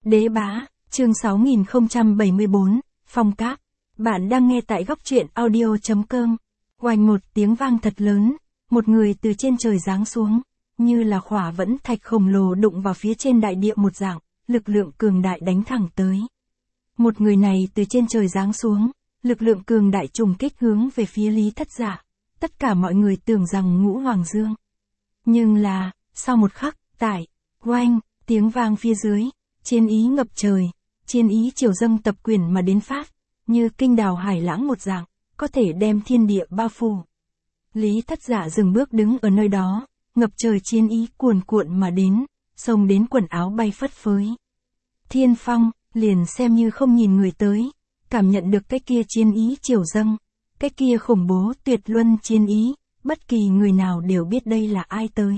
Đế bá, chương 6074, Phong Cáp. Bạn đang nghe tại góc truyện audio.com. Oanh một tiếng vang thật lớn, một người từ trên trời giáng xuống, như là khỏa vẫn thạch khổng lồ đụng vào phía trên đại địa một dạng, lực lượng cường đại đánh thẳng tới. Một người này từ trên trời giáng xuống, lực lượng cường đại trùng kích hướng về phía Lý Thất Dạ. Tất cả mọi người tưởng rằng Ngũ Hoàng Dương. Nhưng là, sau một khắc, tại, oanh, tiếng vang phía dưới, chiến ý ngập trời, chiến ý triều dâng tập quyền mà đến phát, như kinh đào hải lãng một dạng, có thể đem thiên địa bao phủ. Lý Thất Dạ dừng bước đứng ở nơi đó, ngập trời chiến ý cuồn cuộn mà đến, xông đến quần áo bay phất phới. Thiên Phong, liền xem như không nhìn người tới, cảm nhận được cái kia chiến ý triều dâng, cái kia khủng bố tuyệt luân chiến ý, bất kỳ người nào đều biết đây là ai tới.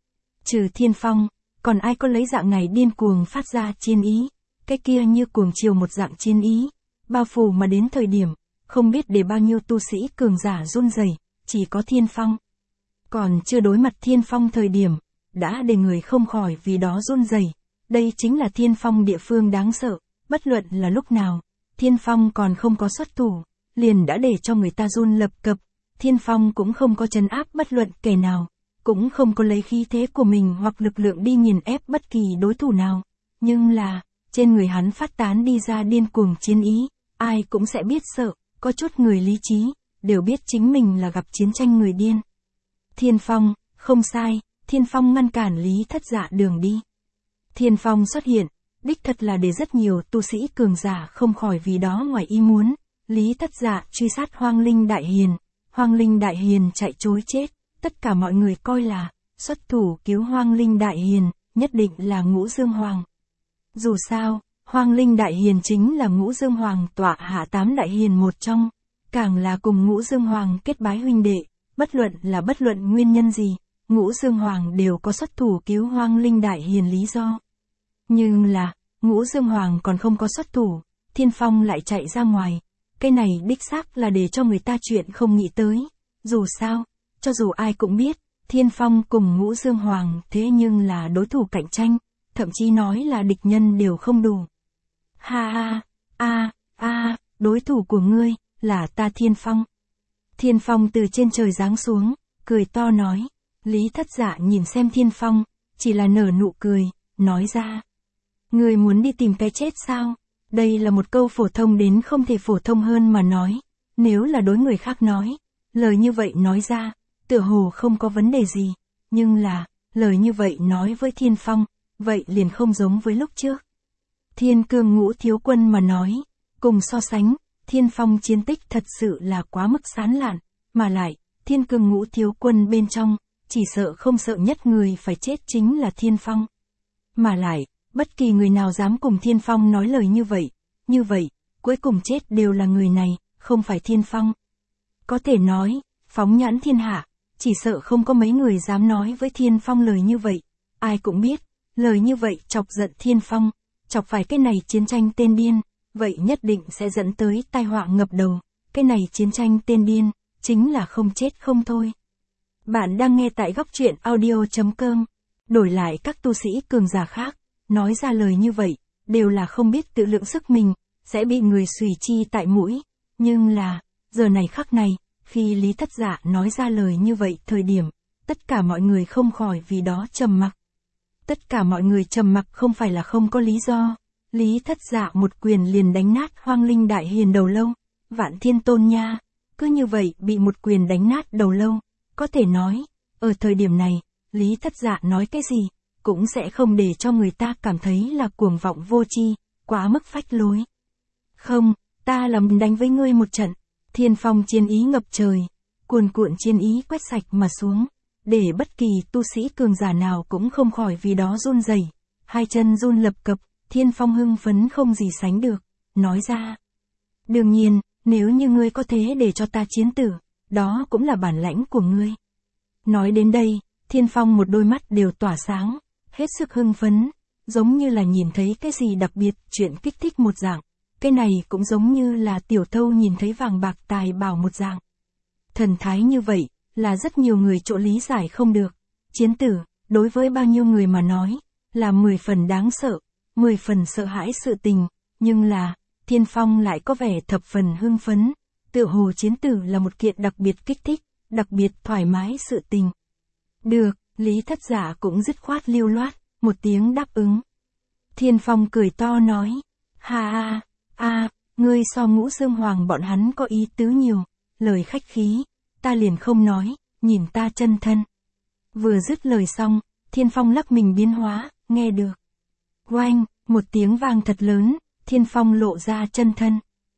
Trừ Thiên Phong, còn ai có lấy dạng này điên cuồng phát ra chiến ý, cái kia như cuồng chiều một dạng chiến ý, bao phủ mà đến thời điểm, không biết để bao nhiêu tu sĩ cường giả run rẩy, chỉ có Thiên Phong. Còn chưa đối mặt Thiên Phong thời điểm, đã để người không khỏi vì đó run rẩy. Đây chính là Thiên Phong địa phương đáng sợ, bất luận là lúc nào, Thiên Phong còn không có xuất thủ, liền đã để cho người ta run lập cập. Thiên Phong cũng không có trấn áp bất luận kẻ nào, cũng không có lấy khí thế của mình hoặc lực lượng đi nghiền ép bất kỳ đối thủ nào. Nhưng là, trên người hắn phát tán đi ra điên cuồng chiến ý, ai cũng sẽ biết sợ, có chút người lý trí, đều biết chính mình là gặp chiến tranh người điên. Thiên Phong, không sai, Thiên Phong ngăn cản Lý Thất Dạ đường đi. Thiên Phong xuất hiện, đích thật là để rất nhiều tu sĩ cường giả không khỏi vì đó ngoài ý muốn. Lý Thất Dạ truy sát Hoang Linh Đại Hiền, Hoang Linh Đại Hiền chạy trối chết, tất cả mọi người coi là, xuất thủ cứu Hoang Linh Đại Hiền, nhất định là Ngũ Dương Hoàng. Dù sao, Hoang Linh Đại Hiền chính là Ngũ Dương Hoàng tọa hạ 8 đại hiền một trong, càng là cùng Ngũ Dương Hoàng kết bái huynh đệ, bất luận nguyên nhân gì, Ngũ Dương Hoàng đều có xuất thủ cứu Hoang Linh Đại Hiền lý do. Nhưng là, Ngũ Dương Hoàng còn không có xuất thủ, Thiên Phong lại chạy ra ngoài. Cái này đích xác là để cho người ta chuyện không nghĩ tới. Dù sao, cho dù ai cũng biết, Thiên Phong cùng Ngũ Dương Hoàng thế nhưng là đối thủ cạnh tranh, thậm chí nói là địch nhân đều không đủ. Đối thủ của ngươi, là ta Thiên Phong. Thiên Phong từ trên trời giáng xuống, cười to nói. Lý Thất Dạ nhìn xem Thiên Phong, chỉ là nở nụ cười, nói ra. Ngươi muốn đi tìm cái chết sao? Đây là một câu phổ thông đến không thể phổ thông hơn mà nói. Nếu là đối người khác nói, lời như vậy nói ra, tựa hồ không có vấn đề gì. Nhưng là, lời như vậy nói với Thiên Phong, vậy liền không giống với lúc trước. Thiên Cương Ngũ Thiếu Quân mà nói, cùng so sánh, Thiên Phong chiến tích thật sự là quá mức sán lạn, mà lại, Thiên Cương Ngũ Thiếu Quân bên trong, chỉ sợ không sợ nhất người phải chết chính là Thiên Phong. Mà lại, bất kỳ người nào dám cùng Thiên Phong nói lời như vậy, cuối cùng chết đều là người này, không phải Thiên Phong. Có thể nói, phóng nhãn thiên hạ, chỉ sợ không có mấy người dám nói với Thiên Phong lời như vậy. Ai cũng biết, lời như vậy chọc giận Thiên Phong, chọc phải cái này chiến tranh tên điên, vậy nhất định sẽ dẫn tới tai họa ngập đầu. Cái này chiến tranh tên điên, chính là không chết không thôi. Bạn đang nghe tại góc truyện audio.com. Đổi lại các tu sĩ cường giả khác, nói ra lời như vậy, đều là không biết tự lượng sức mình, sẽ bị người xùy chi tại mũi. Nhưng là, giờ này khắc này, khi Lý Thất Dạ nói ra lời như vậy thời điểm, tất cả mọi người không khỏi vì đó trầm mặc. Tất cả mọi người trầm mặc không phải là không có lý do. Lý Thất Dạ một quyền liền đánh nát Hoang Linh Đại Hiền đầu lâu, Vạn Thiên Tôn nha, cứ như vậy bị một quyền đánh nát đầu lâu. Có thể nói, ở thời điểm này, Lý Thất Dạ nói cái gì, cũng sẽ không để cho người ta cảm thấy là cuồng vọng vô tri, quá mức phách lối. Không, ta là muốn đánh với ngươi một trận. Thiên Phong chiến ý ngập trời, cuồn cuộn chiến ý quét sạch mà xuống, để bất kỳ tu sĩ cường giả nào cũng không khỏi vì đó run rẩy, hai chân run lập cập. Thiên Phong hưng phấn không gì sánh được, nói ra. Đương nhiên, nếu như ngươi có thế để cho ta chiến tử, đó cũng là bản lãnh của ngươi. Nói đến đây, Thiên Phong một đôi mắt đều tỏa sáng, hết sức hưng phấn, giống như là nhìn thấy cái gì đặc biệt, chuyện kích thích một dạng. Cái này cũng giống như là tiểu thâu nhìn thấy vàng bạc tài bảo một dạng. Thần thái như vậy, là rất nhiều người chỗ lý giải không được. Chiến tử, đối với bao nhiêu người mà nói, là 10 phần đáng sợ. 10 phần sợ hãi sự tình, nhưng là, Thiên Phong lại có vẻ thập phần hưng phấn, tựa hồ chiến tử là một kiện đặc biệt kích thích, đặc biệt thoải mái sự tình. Được, Lý Thất Giả cũng dứt khoát lưu loát, một tiếng đáp ứng. Thiên Phong cười to nói, ha ngươi so Ngũ Dương Hoàng bọn hắn có ý tứ nhiều, lời khách khí, ta liền không nói, nhìn ta chân thân. Vừa dứt lời xong, Thiên Phong lắc mình biến hóa, nghe được. Oanh, một tiếng vang thật lớn, Thiên Phong lộ ra chân thân.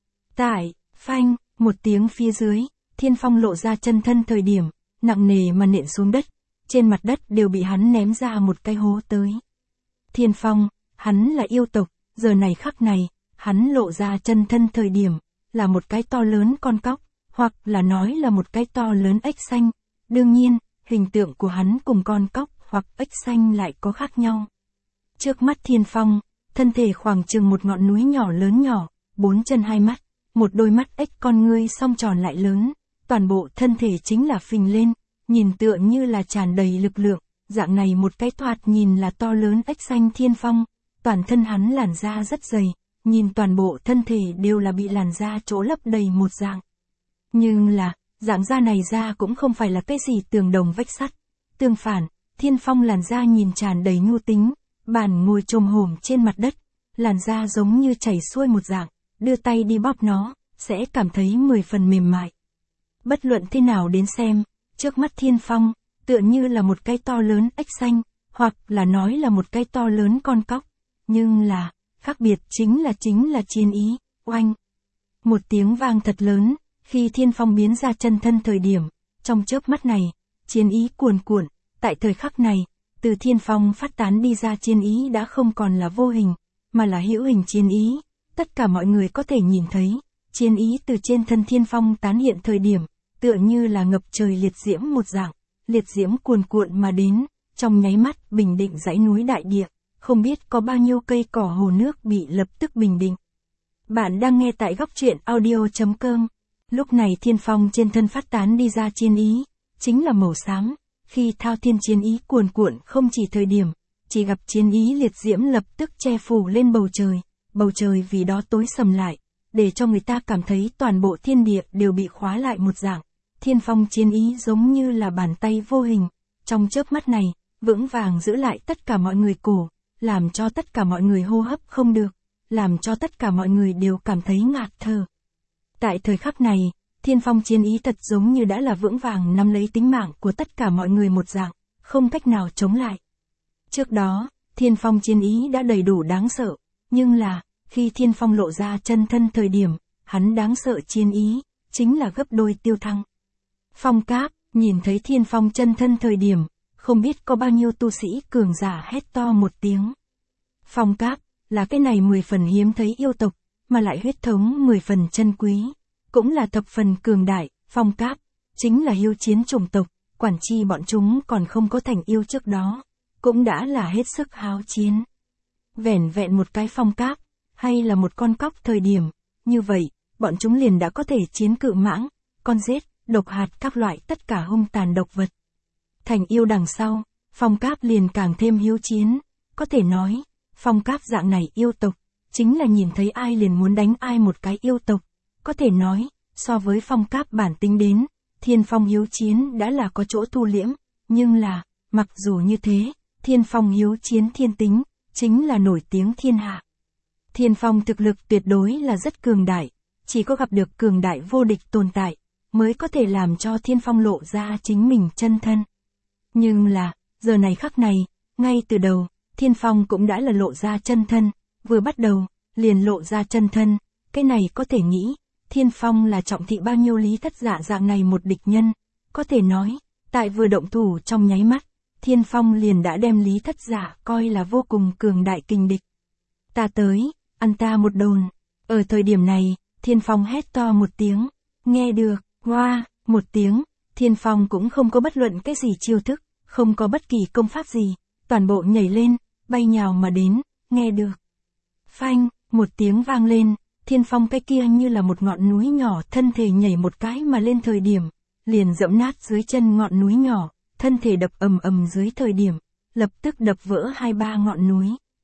Tải, phanh, một tiếng phía dưới, Thiên Phong lộ ra chân thân thời điểm, nặng nề mà nện xuống đất, trên mặt đất đều bị hắn ném ra một cái hố tới. Thiên Phong, hắn là yêu tộc, giờ này khắc này, hắn lộ ra chân thân thời điểm, là một cái to lớn con cóc, hoặc là nói là một cái to lớn ếch xanh. Đương nhiên, hình tượng của hắn cùng con cóc hoặc ếch xanh lại có khác nhau. Trước mắt Thiên Phong, thân thể khoảng chừng một ngọn núi nhỏ lớn nhỏ, 4 chân 2 mắt, một đôi mắt ếch con ngươi song tròn lại lớn, toàn bộ thân thể chính là phình lên, nhìn tựa như là tràn đầy lực lượng, dạng này một cái thoạt nhìn là to lớn ếch xanh Thiên Phong, toàn thân hắn làn da rất dày, nhìn toàn bộ thân thể đều là bị làn da chỗ lấp đầy một dạng. Nhưng là, dạng da này da cũng không phải là cái gì tường đồng vách sắt. Tương phản, Thiên Phong làn da nhìn tràn đầy nhu tính, bàn ngồi chồm hổm trên mặt đất, làn da giống như chảy xuôi một dạng, đưa tay đi bóp nó, sẽ cảm thấy 10 phần mềm mại. Bất luận thế nào đến xem, trước mắt Thiên Phong, tựa như là một cái to lớn ếch xanh, hoặc là nói là một cái to lớn con cóc. Nhưng là, khác biệt chính là chiến ý, oanh. Một tiếng vang thật lớn, khi Thiên Phong biến ra chân thân thời điểm, trong chớp mắt này, chiến ý cuồn cuộn, tại thời khắc này, từ Thiên Phong phát tán đi ra chiến ý đã không còn là vô hình, mà là hữu hình chiến ý, tất cả mọi người có thể nhìn thấy, chiến ý từ trên thân Thiên Phong tán hiện thời điểm, tựa như là ngập trời liệt diễm một dạng, liệt diễm cuồn cuộn mà đến, trong nháy mắt bình định dãy núi đại địa, không biết có bao nhiêu cây cỏ hồ nước bị lập tức bình định. Bạn đang nghe tại góc truyện audio.com. Lúc này Thiên Phong trên thân phát tán đi ra chiến ý, chính là màu xám, khi thao thiên chiến ý cuồn cuộn không chỉ thời điểm, chỉ gặp chiến ý liệt diễm lập tức che phủ lên bầu trời vì đó tối sầm lại, để cho người ta cảm thấy toàn bộ thiên địa đều bị khóa lại một dạng. Thiên Phong chiến ý giống như là bàn tay vô hình, trong chớp mắt này, vững vàng giữ lại tất cả mọi người cổ, làm cho tất cả mọi người hô hấp không được, làm cho tất cả mọi người đều cảm thấy ngạt thở. Tại thời khắc này, Thiên Phong chiến ý thật giống như đã là vững vàng nắm lấy tính mạng của tất cả mọi người một dạng, không cách nào chống lại. Trước đó, Thiên Phong chiến ý đã đầy đủ đáng sợ, nhưng là, khi Thiên Phong lộ ra chân thân thời điểm, hắn đáng sợ chiến ý, chính là gấp đôi tiêu thăng. Phong Cáp, nhìn thấy Thiên Phong chân thân thời điểm, không biết có bao nhiêu tu sĩ cường giả hét to một tiếng. Phong Cáp, là cái này 10 phần hiếm thấy yêu tộc, mà lại huyết thống 10 phần chân quý, cũng là thập phần cường đại. Phong Cáp, chính là hiếu chiến chủng tộc, quản chi bọn chúng còn không có thành yêu trước đó, cũng đã là hết sức háo chiến. Vẻn vẹn một cái Phong Cáp, hay là một con cóc thời điểm, như vậy, bọn chúng liền đã có thể chiến cự mãng, con rết, độc hạt các loại tất cả hung tàn độc vật. Thành yêu đằng sau, Phong Cáp liền càng thêm hiếu chiến, có thể nói, Phong Cáp dạng này yêu tộc, chính là nhìn thấy ai liền muốn đánh ai một cái yêu tộc, có thể nói, so với Phong Cáp bản tính đến, Thiên Phong hiếu chiến đã là có chỗ thu liễm, nhưng là, mặc dù như thế, Thiên Phong hiếu chiến thiên tính, chính là nổi tiếng thiên hạ. Thiên Phong thực lực tuyệt đối là rất cường đại, chỉ có gặp được cường đại vô địch tồn tại, mới có thể làm cho Thiên Phong lộ ra chính mình chân thân. Nhưng là, giờ này khắc này, ngay từ đầu, Thiên Phong cũng đã là lộ ra chân thân, vừa bắt đầu, liền lộ ra chân thân, cái này có thể nghĩ, Thiên Phong là trọng thị bao nhiêu Lý Thất Giả dạng này một địch nhân, có thể nói, tại vừa động thủ trong nháy mắt, Thiên Phong liền đã đem Lý Thất Giả coi là vô cùng cường đại kình địch. Ta tới, ăn ta một đồn. Ở thời điểm này, Thiên Phong hét to một tiếng, nghe được, hoa, một tiếng, Thiên Phong cũng không có bất luận cái gì chiêu thức, không có bất kỳ công pháp gì, toàn bộ nhảy lên, bay nhào mà đến, nghe được. Phanh, một tiếng vang lên, Thiên Phong cái kia như là một ngọn núi nhỏ thân thể nhảy một cái mà lên thời điểm, liền dẫm nát dưới chân ngọn núi nhỏ, thân thể đập ầm ầm dưới thời điểm, lập tức đập vỡ 2-3 ngọn núi.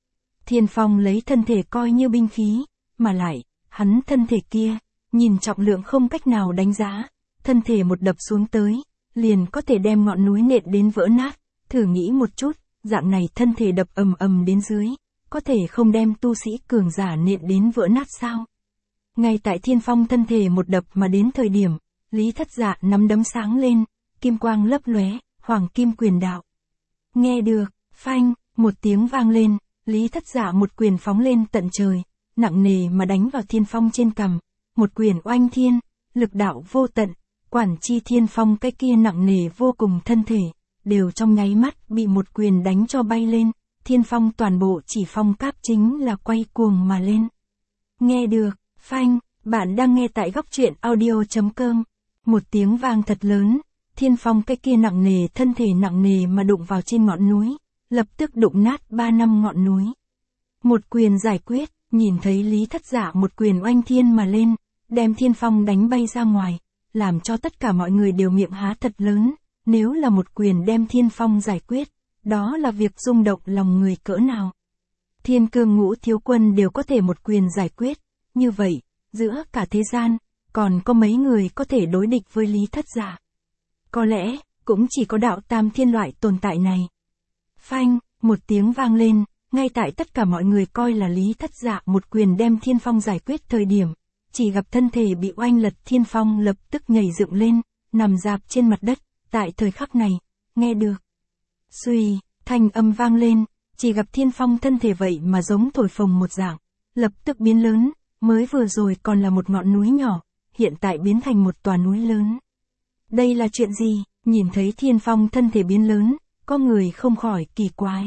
Thiên Phong lấy thân thể coi như binh khí, mà lại, hắn thân thể kia, nhìn trọng lượng không cách nào đánh giá, thân thể một đập xuống tới, liền có thể đem ngọn núi nện đến vỡ nát, thử nghĩ một chút, dạng này thân thể đập ầm ầm đến dưới, có thể không đem tu sĩ cường giả nện đến vỡ nát sao? Ngay tại Thiên Phong thân thể một đập mà đến thời điểm, Lý Thất Dạ nắm đấm sáng lên, kim quang lấp lóe, hoàng kim quyền đạo. Nghe được, phanh, một tiếng vang lên, Lý Thất Dạ một quyền phóng lên tận trời, nặng nề mà đánh vào Thiên Phong trên cằm, một quyền oanh thiên, lực đạo vô tận, quản chi Thiên Phong cái kia nặng nề vô cùng thân thể, đều trong nháy mắt bị một quyền đánh cho bay lên, Thiên Phong toàn bộ chỉ phong cáp chính là quay cuồng mà lên. Nghe được, phanh, bạn đang nghe tại góc truyện audio.com. Một tiếng vang thật lớn, Thiên Phong cái kia nặng nề thân thể nặng nề mà đụng vào trên ngọn núi, lập tức đụng nát 3 năm ngọn núi. Một quyền giải quyết, nhìn thấy Lý Thất Dạ một quyền oanh thiên mà lên, đem Thiên Phong đánh bay ra ngoài, làm cho tất cả mọi người đều miệng há thật lớn, nếu là một quyền đem Thiên Phong giải quyết, đó là việc rung động lòng người cỡ nào. Thiên Cương Ngũ thiếu quân đều có thể một quyền giải quyết, như vậy, giữa cả thế gian, còn có mấy người có thể đối địch với Lý Thất Dạ. Có lẽ, cũng chỉ có đạo tam thiên loại tồn tại này. Phanh, một tiếng vang lên, ngay tại tất cả mọi người coi là Lý Thất Dạ một quyền đem Thiên Phong giải quyết thời điểm, chỉ gặp thân thể bị oanh lật Thiên Phong lập tức nhảy dựng lên, nằm rạp trên mặt đất, tại thời khắc này, nghe được. Suy, thanh âm vang lên, chỉ gặp Thiên Phong thân thể vậy mà giống thổi phồng một dạng, lập tức biến lớn, mới vừa rồi còn là một ngọn núi nhỏ, hiện tại biến thành một tòa núi lớn. Đây là chuyện gì? Nhìn thấy Thiên Phong thân thể biến lớn, có người không khỏi kỳ quái.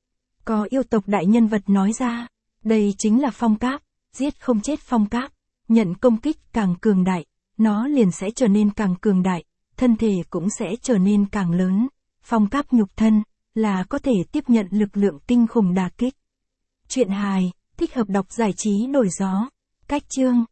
Có yêu tộc đại nhân vật nói ra, đây chính là phong cáp, giết không chết phong cáp, nhận công kích càng cường đại, nó liền sẽ trở nên càng cường đại, thân thể cũng sẽ trở nên càng lớn. Phong cáp nhục thân, là có thể tiếp nhận lực lượng kinh khủng đả kích. Chuyện hài, thích hợp đọc giải trí đổi gió. Cách chương